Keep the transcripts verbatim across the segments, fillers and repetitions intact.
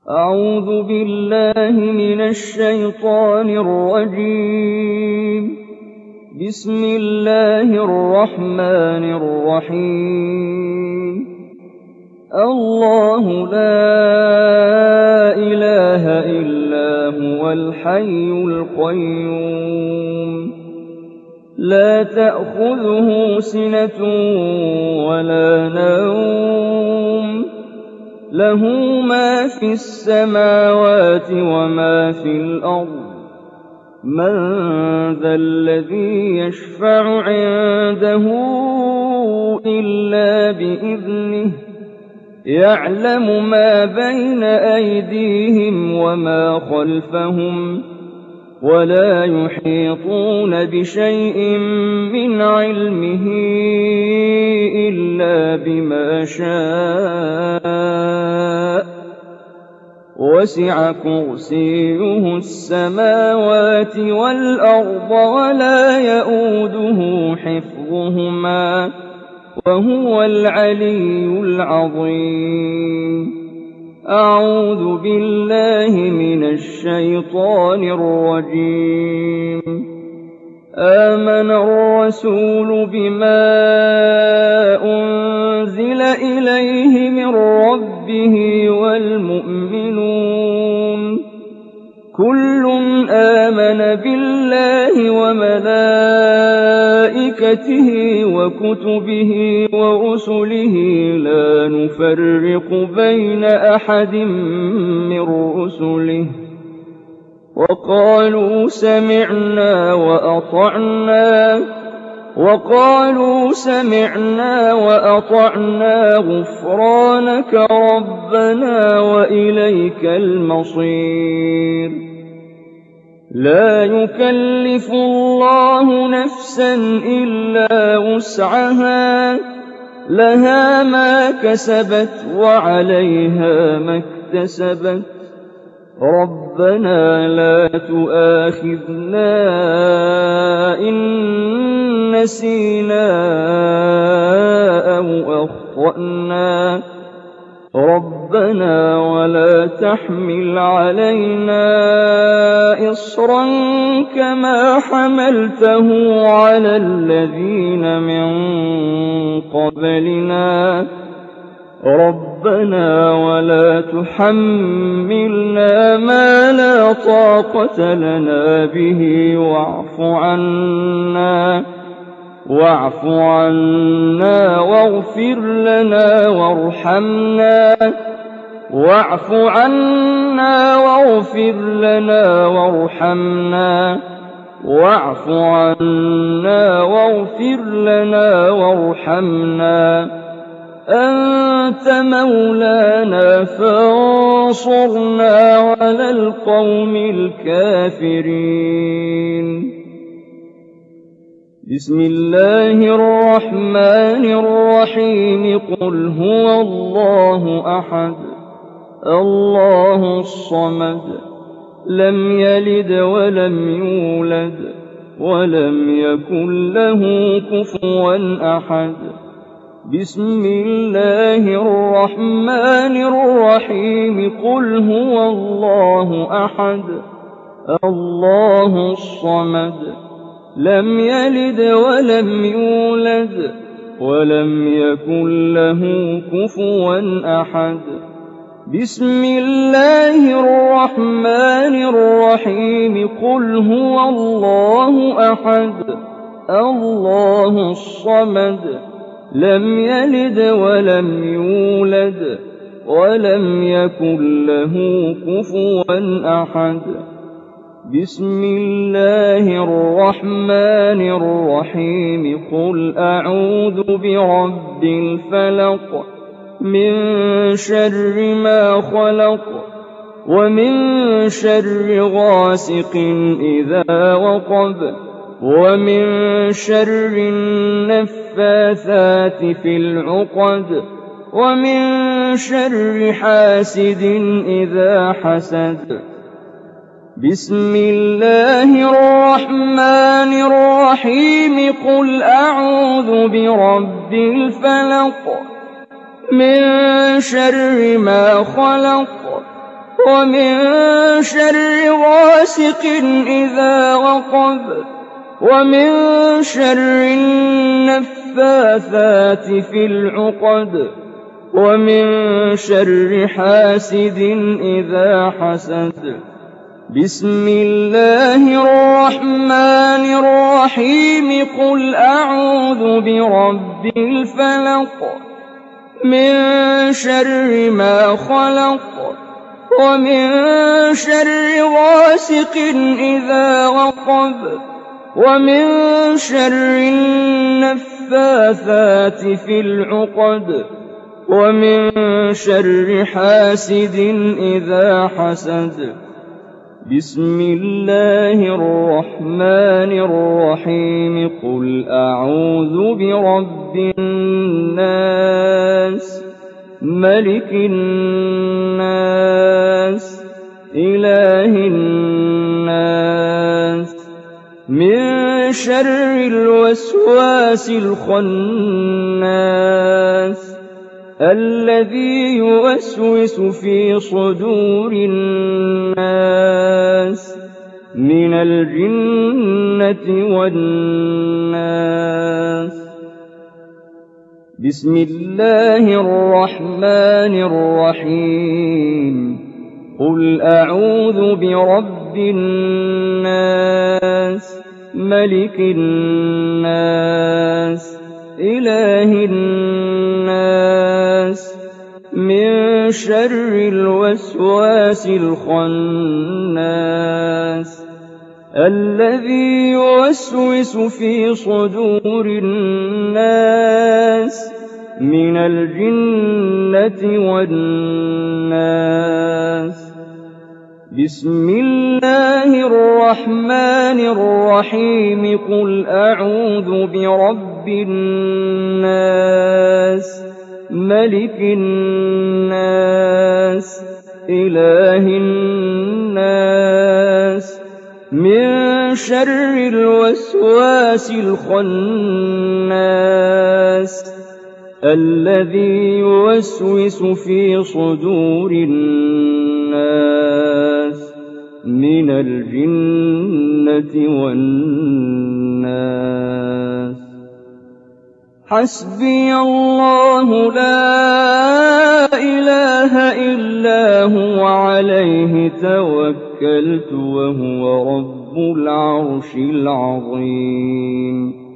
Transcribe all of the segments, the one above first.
أعوذ بالله من الشيطان الرجيم. بسم الله الرحمن الرحيم. الله لا إله إلا هو الحي القيوم لا تأخذه سنة ولا نوم له ما في السماوات وما في الأرض من ذا الذي يشفع عنده إلا بإذنه يعلم ما بين أيديهم وما خلفهم ولا يحيطون بشيء من علمه إلا بما شاء وسع كرسيه السماوات والأرض ولا يئوده حفظهما وهو العلي العظيم. أعوذ بالله من الشيطان الرجيم. آمن الرسول بما أنزل إليه من ربه والمؤمنون كل آمن بالله وملائكته وكتبه ورسله لا نفرق بين أحد من رسله وقالوا سمعنا وأطعنا وقالوا سمعنا وأطعنا غفرانك ربنا وإليك المصير. لا يكلف الله نفسا إلا وسعها لها ما كسبت وعليها ما اكتسبت ربنا لا تؤاخذنا إن نسينا أو أخطأنا ربنا ولا تحمل علينا إصرا كما حملته على الذين من قبلنا ربنا ولا تحملنا ما لا طاقة لنا به واعف عنا واعف عنا واغفر لنا وارحمنا واعف عنا واغفر لنا وارحمنا واعف عنا واغفر لنا وارحمنا أنت مولانا فانصرنا على القوم الكافرين. بسم الله الرحمن الرحيم. قل هو الله أحد الله الصمد لم يلد ولم يولد ولم يكن له كفوا أحد. بسم الله الرحمن الرحيم. قل هو الله أحد الله الصمد لم يلد ولم يولد ولم يكن له كفوا أحد. بسم الله الرحمن الرحيم. قل هو الله أحد الله الصمد لم يلد ولم يولد ولم يكن له كفوا أحد. بسم الله الرحمن الرحيم. قل أعوذ برب الفلق من شر ما خلق ومن شر غاسق إذا وقب ومن شر النفاثات في العقد ومن شر حاسد إذا حسد. بسم الله الرحمن الرحيم. قل أعوذ برب الفلق من شر ما خلق ومن شر غاسق إذا وقب ومن شر النفاثات في العقد ومن شر حاسد إذا حسد بسم الله الرحمن الرحيم قل أعوذ برب الفلق من شر ما خلق ومن شر غاسق إذا وقب ومن شر النفاثات في العقد ومن شر حاسد إذا حسد بسم الله الرحمن الرحيم قل أعوذ برب الناس ملك الناس إله الناس من شر الوسواس الخناس الذي يوسوس في صدور الناس من الجنة والناس بسم الله الرحمن الرحيم قل أعوذ برب الناس ملك الناس إله الناس من شر الوسواس الخناس الذي يوسوس في صدور الناس من الجنة والناس بسم الله الرحمن الرحيم قل أعوذ برب الناس ملك الناس إله الناس من شر الوسواس الخناس الذي يوسوس في صدور الناس من الجنة والناس حسبي الله لا إله إلا هو عليه توكلت وهو رب العرش العظيم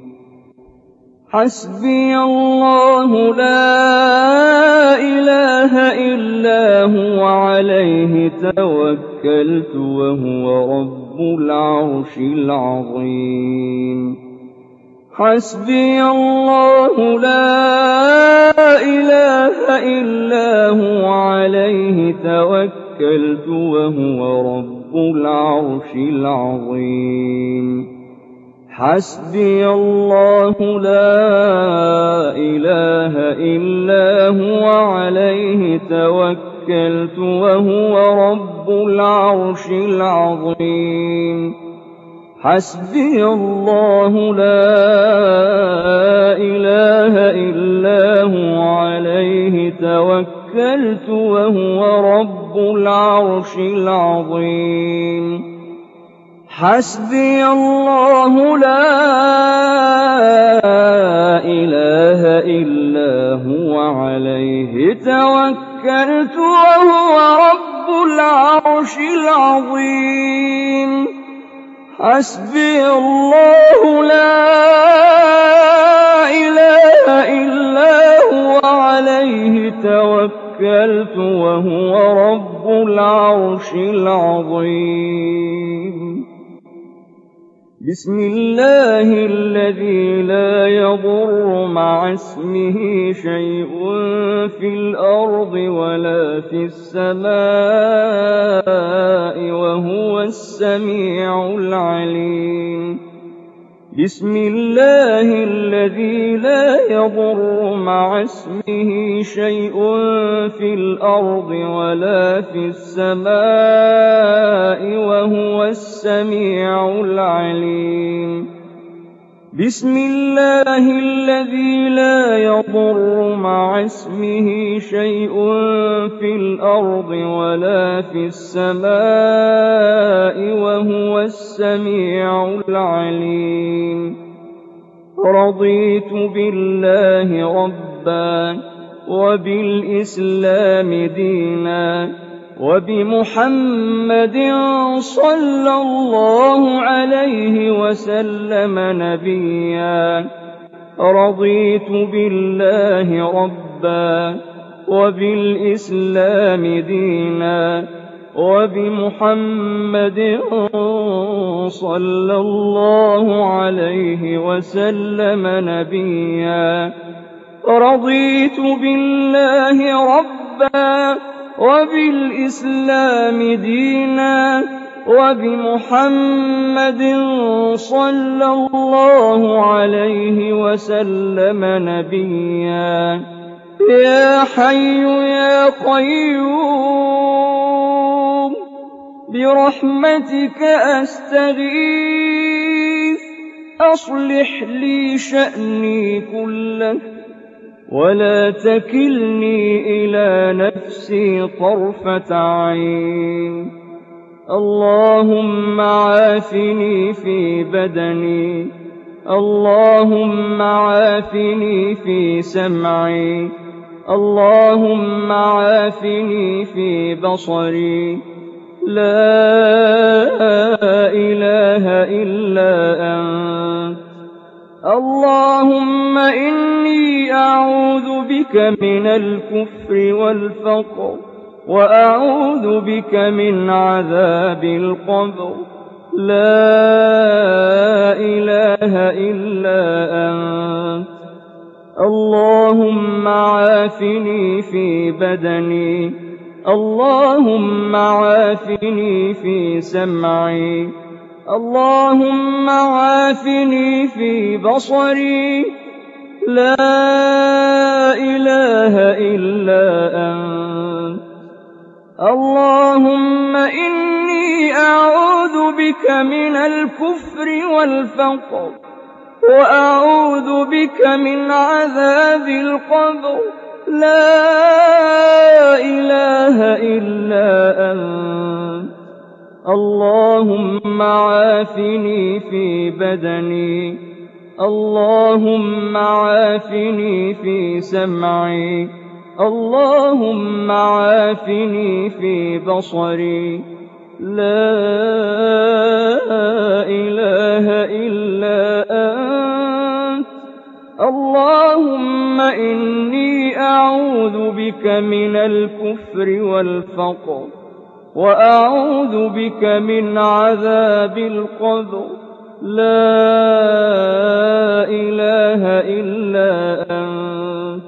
حسبي الله لا إله إلا هو عليه توكلت وهو رب العرش العظيم حسبي الله لا إله إلا هو عليه توكلت وهو رب العرش العظيم حسبي الله لا إله إلا هو عليه توكلت وهو رب العرش العظيم حسبي الله لا إله إلا هو عليه توكلت وهو رب العرش العظيم حسبي الله لا إله إلا هو عليه توكلت وهو رب العرش العظيم حسبي الله لا إله إلا هو عليه توكلت وهو رب العرش العظيم بسم الله الذي لا يضر مع اسمه شيء في الأرض ولا في السماء وهو السميع العليم بسم الله الذي لا يضر مع اسمه شيء في الأرض ولا في السماء وهو السميع العليم بسم الله الذي لا يضر مع اسمه شيء في الأرض ولا في السماء وهو السميع العليم. رضيت بالله ربا وبالإسلام دينا وبمحمد صلى الله عليه وسلم نبيا. رضيت بالله ربا وبالإسلام دينا وبمحمد صلى الله عليه وسلم نبيا. رضيت بالله ربا وبالإسلام دينا وبمحمد صلى الله عليه وسلم نبيا. يا حي يا قيوم برحمتك أستغيث، أصلح لي شأني كله ولا تكلني إلى نفسي طرفة عين. اللهم عافني في بدني، اللهم عافني في سمعي، اللهم عافني في بصري. لا إله إلا أنت. اللهم إني أعوذ بك من الكفر والفقر، وأعوذ بك من عذاب القبر. لا إله إلا أنت. اللهم عافني في بدني، اللهم عافني في سمعي، اللهم عافني في بصري. لا إله إلا أنت. اللهم إني أعوذ بك من الكفر والفقر، وأعوذ بك من عذاب القبر. لا إله إلا أنت. اللهم عافني في بدني، اللهم عافني في سمعي، اللهم عافني في بصري. لا إله إلا أنت. اللهم إني أعوذ بك من الكفر والفقر، وأعوذ بك من عذاب القبر. لا إله إلا أنت.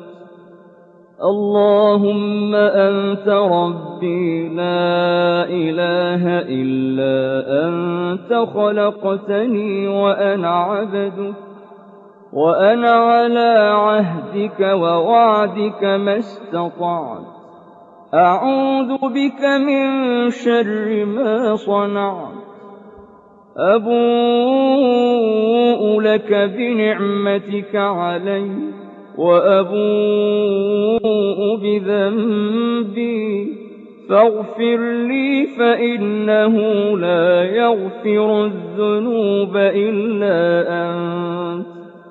اللهم أنت ربي، لا إله إلا أنت. خلقتني وأنا عبدك، وأنا على عهدك ووعدك ما استطعت. أعوذ بك من شر ما صنعت. أبوء لك بنعمتك علي، وأبوء بذنبي، فاغفر لي فإنه لا يغفر الذنوب إلا أنت.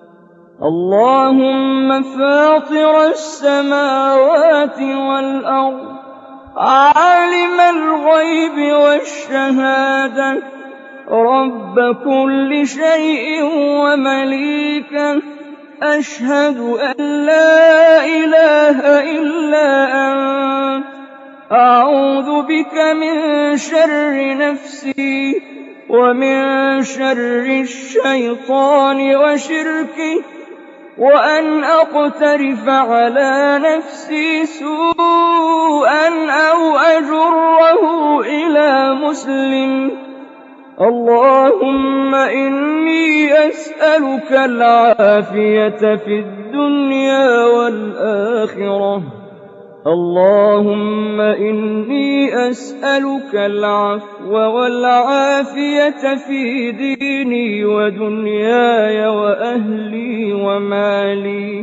اللهم فاطر السماوات والأرض، عالم الغيب والشهادة، رب كل شيء ومليكه، أشهد أن لا إله إلا أنت. أعوذ بك من شر نفسي ومن شر الشيطان وشركه، وأن أقترف على نفسي سوءا أو أجره إلى مسلم. اللهم إني أسألك العافية في الدنيا والآخرة، اللهم إني أسألك العفو والعافية في ديني ودنياي وأهلي ومالي.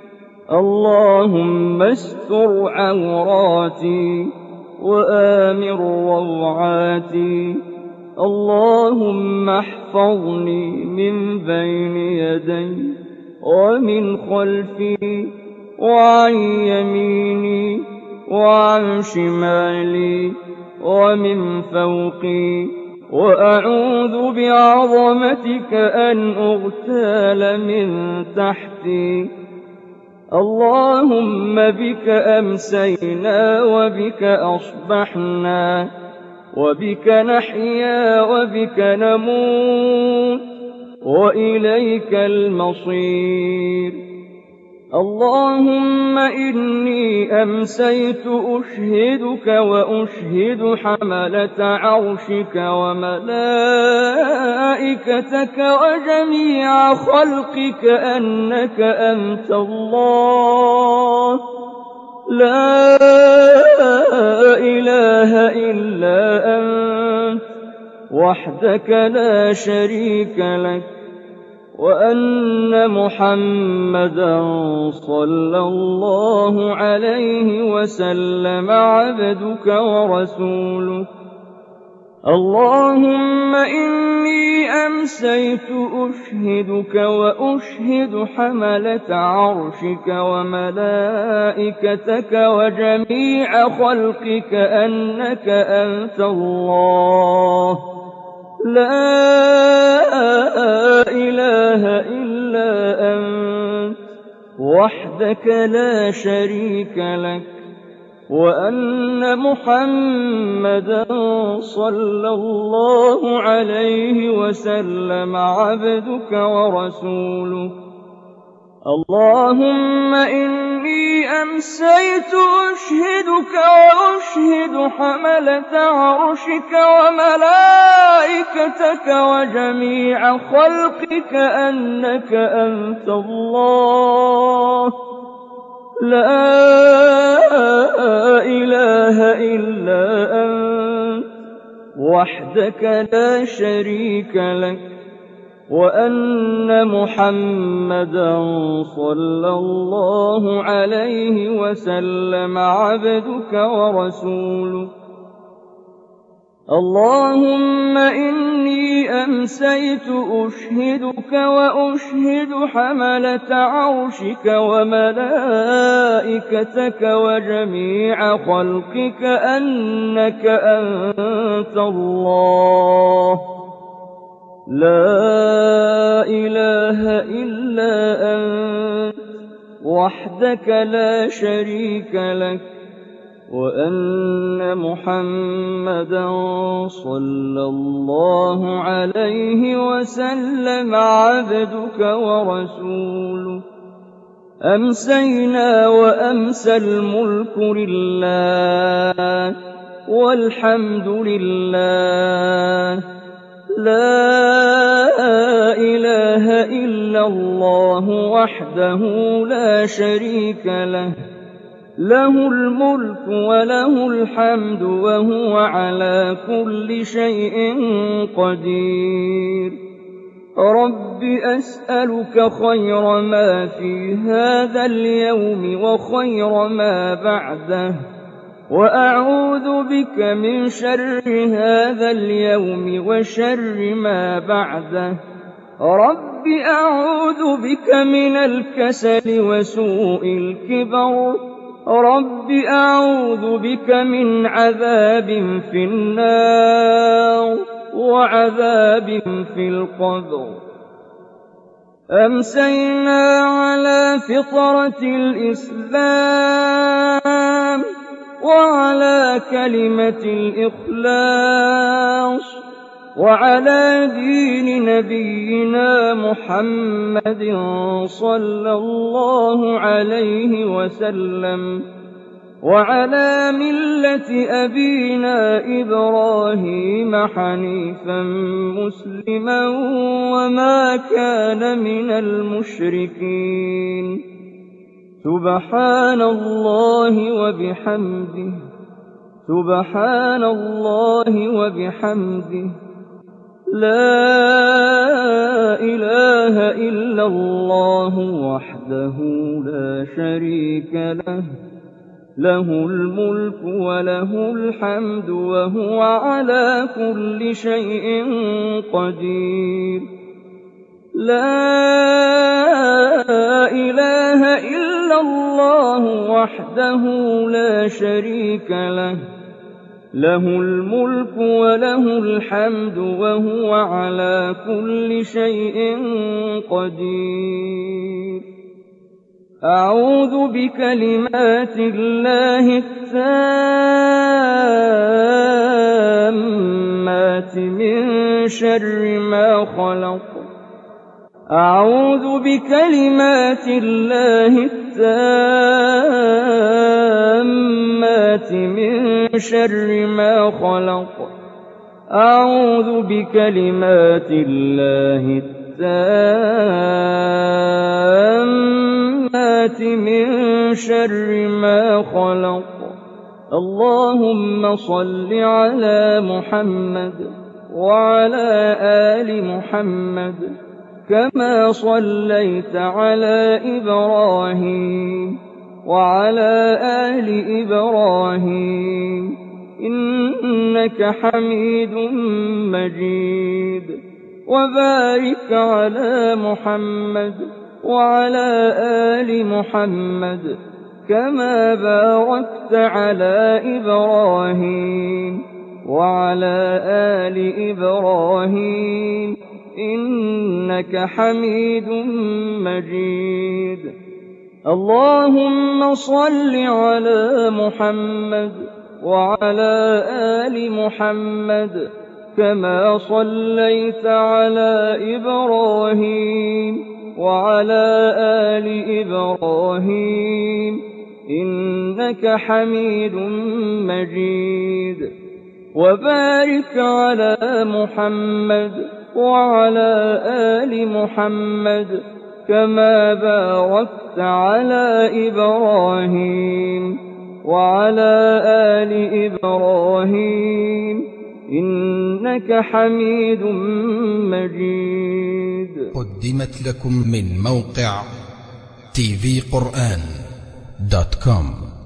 اللهم استر عوراتي وآمن روعاتي. اللهم احفظني من بين يدي ومن خلفي وعن يميني وعن شمالي ومن فوقي، وأعوذ بعظمتك أن أغتال من تحتي. اللهم بك أمسينا وبك أصبحنا وبك نحيا وبك نموت وإليك المصير. اللهم إني أمسيت أشهدك وأشهد حملة عرشك وملائكتك وجميع خلقك أنك أنت الله لا إله إلا أنت وحدك لا شريك لك، وأن محمدا صلى الله عليه وسلم عبدك ورسولك. اللهم إني أمسيت أشهدك وأشهد حملة عرشك وملائكتك وجميع خلقك أنك أنت الله لا إله إلا أنت وحدك لا شريك لك، وأن محمدا صلى الله عليه وسلم عبدك ورسولك. اللهم إني أمسيت أشهدك وأشهد حملة عرشك وملائكتك وجميع خلقك أنك أنت الله لا إله إلا أنت وحدك لا شريك لك، وأن محمدا صلى الله عليه وسلم عبدك ورسولك. اللهم إني أمسيت أشهدك وأشهد حملة عرشك وملائكتك وجميع خلقك أنك أنت الله لا إله إلا أنت وحدك لا شريك لك، وأن محمدا صلى الله عليه وسلم عبدك ورسولك. أمسينا وأمسى الملك لله والحمد لله لا إله إلا الله وحده لا شريك له، له الملك وله الحمد وهو على كل شيء قدير. رب أسألك خير ما في هذا اليوم وخير ما بعده، وأعوذ بك من شر هذا اليوم وشر ما بعده. رب أعوذ بك من الكسل وسوء الكبر. رب أعوذ بك من عذاب في النار وعذاب في القبر. أمسينا على فطرة الإسلام وعلى كلمة الإخلاص وعلى دين نبينا محمد صلى الله عليه وسلم وعلى ملة أبينا إبراهيم حنيفا مسلما وما كان من المشركين. سبحان الله وبحمده سبحان الله وبحمده لا إله إلا الله وحده لا شريك له له الملك وله الحمد وهو على كل شيء قدير لا إله إلا الله وحده لا شريك له له الملك وله الحمد وهو على كل شيء قدير أعوذ بكلمات الله التامات من شر ما خلق أعوذ بكلمات الله التامات من شر ما خلق أعوذ بكلمات الله التامات من شر ما خلق اللهم صل على محمد وعلى آل محمد كما صليت على إبراهيم وعلى آل إبراهيم إنك حميد مجيد وبارك على محمد وعلى آل محمد كما باركت على إبراهيم وعلى آل إبراهيم إنك حميد مجيد اللهم صل على محمد وعلى آل محمد كما صليت على إبراهيم وعلى آل إبراهيم إنك حميد مجيد وبارك على محمد وعلى آل محمد كما باركت على إبراهيم وعلى آل إبراهيم إنك حميد مجيد. قدمت لكم من موقع تي في قرآن دوت كوم.